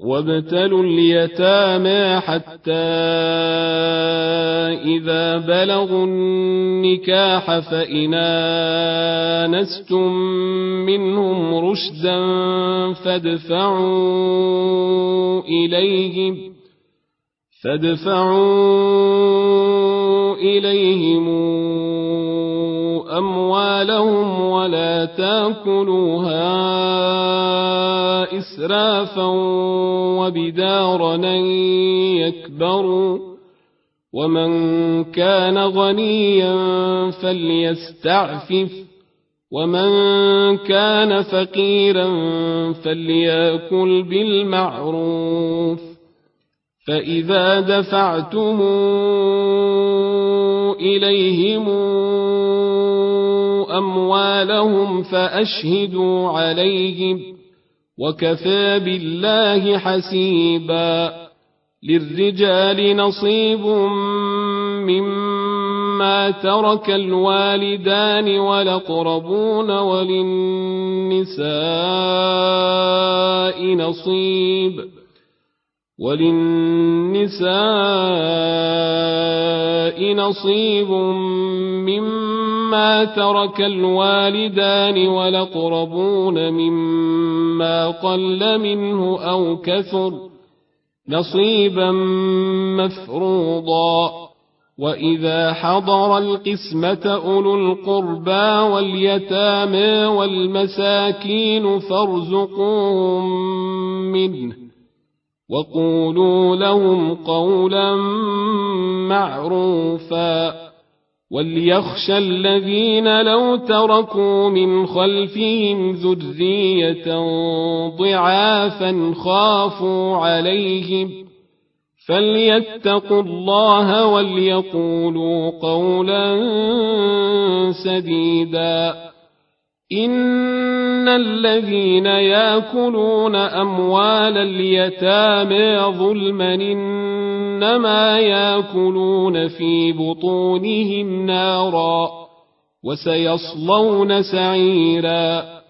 وابتلوا اليتامى حتى إذا بلغوا النكاح فإن آنستم منهم رشدا فادفعوا إليهم أموالهم ولا تأكلوها إسرافا وبدارا أن يكبروا ومن كان غنيا فليستعفف ومن كان فقيرا فليأكل بالمعروف فإذا دفعتم إليهم أموالهم فأشهدوا عليهم وكفى بالله حسيبا للرجال نصيب مما ترك الوالدان والأقربون وللنساء نصيب مما ترك الوالدان والأقربون مما قل منه أو كثر نصيبا مفروضا وإذا حضر القسمة أولو القربى واليتامى والمساكين فارزقوهم منه وقولوا لهم قولا معروفا وليخشى الذين لو تركوا من خلفهم ذرية ضعافا خافوا عليهم فليتقوا الله وليقولوا قولا سديدا إن الذين يأكلون أموال اليتامى ظلما إنما يأكلون في بطونهم نارا وسيصلون سعيرا